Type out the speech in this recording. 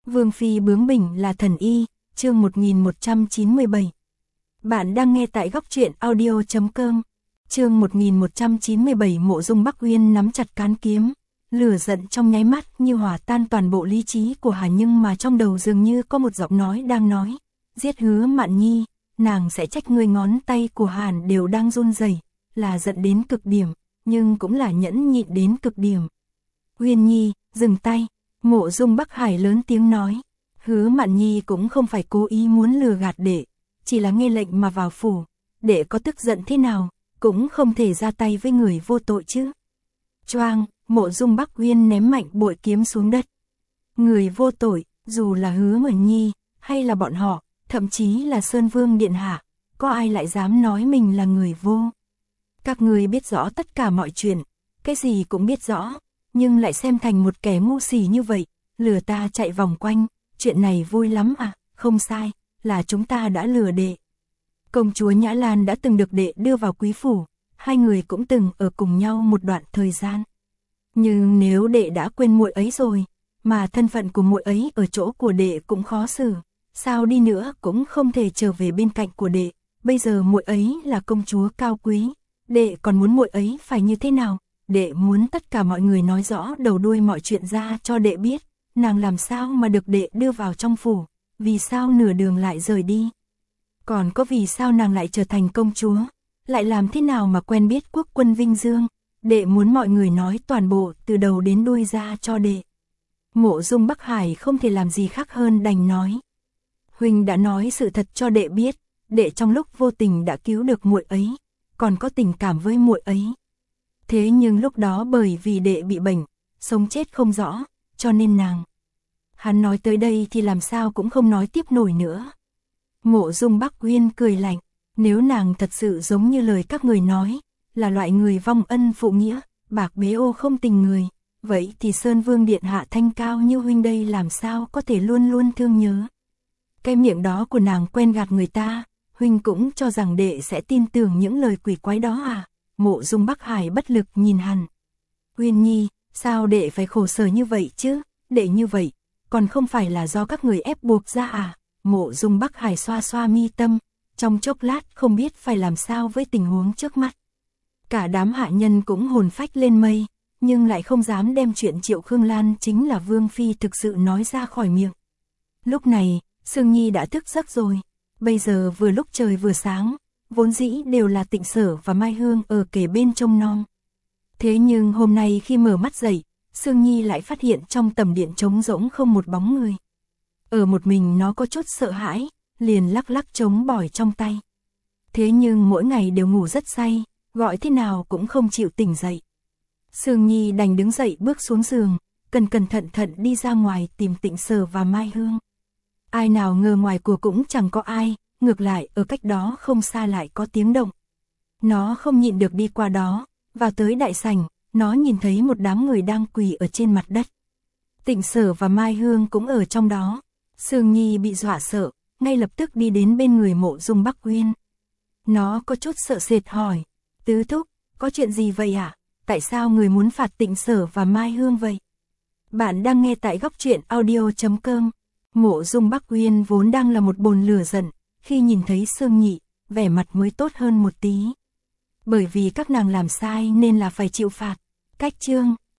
Vương phi bướng bỉnh là thần y, chương 1197. Bạn đang nghe tại góc truyện audio.com. Chương 1197. Mộ Dung Bắc Uyên nắm chặt cán kiếm, lửa giận trong nháy mắt như hòa tan toàn bộ lý trí của Hà, nhưng mà trong đầu dường như có một giọng nói đang nói, giết Hứa Mạn Nhi, nàng sẽ trách ngươi. Ngón tay của Hàn đều đang run rẩy, là giận đến cực điểm, nhưng cũng là nhẫn nhịn đến cực điểm. Uyên Nhi, dừng tay. Mộ Dung Bắc Hải lớn tiếng nói, Hứa Mạn Nhi cũng không phải cố ý muốn lừa gạt đệ, chỉ là nghe lệnh mà vào phủ, đệ có tức giận thế nào, cũng không thể ra tay với người vô tội chứ. Choang, Mộ Dung Bắc Uyên ném mạnh bội kiếm xuống đất. Người vô tội, dù là Hứa Mạn Nhi, hay là bọn họ, thậm chí là Sơn Vương Điện Hạ, có ai lại dám nói mình là người vô? Các người biết rõ tất cả mọi chuyện, cái gì cũng biết rõ, nhưng lại xem thành một kẻ ngu xỉ như vậy, lừa ta chạy vòng quanh, chuyện này vui lắm à? Không sai, là chúng ta đã lừa đệ. Công chúa Nhã Lan đã từng được đệ đưa vào quý phủ, hai người cũng từng ở cùng nhau một đoạn thời gian. Nhưng nếu đệ đã quên muội ấy rồi, mà thân phận của muội ấy ở chỗ của đệ cũng khó xử, sao đi nữa cũng không thể trở về bên cạnh của đệ. Bây giờ muội ấy là công chúa cao quý, đệ còn muốn muội ấy phải như thế nào? Đệ muốn tất cả mọi người nói rõ đầu đuôi mọi chuyện ra cho đệ biết, nàng làm sao mà được đệ đưa vào trong phủ, vì sao nửa đường lại rời đi. Còn có vì sao nàng lại trở thành công chúa, lại làm thế nào mà quen biết quốc quân Vinh Dương, đệ muốn mọi người nói toàn bộ từ đầu đến đuôi ra cho đệ. Mộ Dung Bắc Hải không thể làm gì khác hơn đành nói. Huynh đã nói sự thật cho đệ biết, đệ trong lúc vô tình đã cứu được muội ấy, còn có tình cảm với muội ấy. Thế nhưng lúc đó bởi vì đệ bị bệnh, sống chết không rõ, cho nên nàng. Hắn nói tới đây thì làm sao cũng không nói tiếp nổi nữa. Mộ Dung Bắc Uyên cười lạnh, nếu nàng thật sự giống như lời các người nói, là loại người vong ân phụ nghĩa, bạc bế ô không tình người, vậy thì Sơn Vương Điện Hạ thanh cao như huynh đây làm sao có thể luôn luôn thương nhớ. Cái miệng đó của nàng quen gạt người ta, huynh cũng cho rằng đệ sẽ tin tưởng những lời quỷ quái đó à? Mộ Dung Bắc Hải bất lực nhìn hắn. Uyên Nhi, sao đệ phải khổ sở như vậy chứ? Đệ như vậy, còn không phải là do các người ép buộc ra à? Mộ Dung Bắc Hải xoa xoa mi tâm, trong chốc lát không biết phải làm sao với tình huống trước mắt. Cả đám hạ nhân cũng hồn phách lên mây, nhưng lại không dám đem chuyện Triệu Khương Lan chính là Vương Phi thực sự nói ra khỏi miệng. Lúc này, Sương Nhi đã thức giấc rồi, bây giờ vừa lúc trời vừa sáng, vốn dĩ đều là Tịnh Sở và Mai Hương ở kề bên trông nom. Thế nhưng hôm nay khi mở mắt dậy, Sương Nhi lại phát hiện trong tầm điện trống rỗng không một bóng người. Ở một mình nó có chút sợ hãi, liền lắc lắc trống bỏi trong tay. Thế nhưng mỗi ngày đều ngủ rất say, gọi thế nào cũng không chịu tỉnh dậy. Sương Nhi đành đứng dậy bước xuống giường, cẩn thận đi ra ngoài tìm Tịnh Sở và Mai Hương. Ai nào ngờ ngoài của cũng chẳng có ai, ngược lại ở cách đó không xa lại có tiếng động. Nó không nhịn được đi qua đó, vào tới đại sảnh, nó nhìn thấy một đám người đang quỳ ở trên mặt đất. Tịnh Sở và Mai Hương cũng ở trong đó. Sương Nhi bị dọa sợ, ngay lập tức đi đến bên người Mộ Dung Bắc Uyên. Nó có chút sợ sệt hỏi, tứ thúc, có chuyện gì vậy ạ? Tại sao người muốn phạt Tịnh Sở và Mai Hương vậy? Bạn đang nghe tại góc truyện audio.com. Mộ Dung Bắc Uyên vốn đang là một bồn lửa giận, khi nhìn thấy Sương Nhị, vẻ mặt mới tốt hơn một tí. Bởi vì các nàng làm sai nên là phải chịu phạt. Cách chương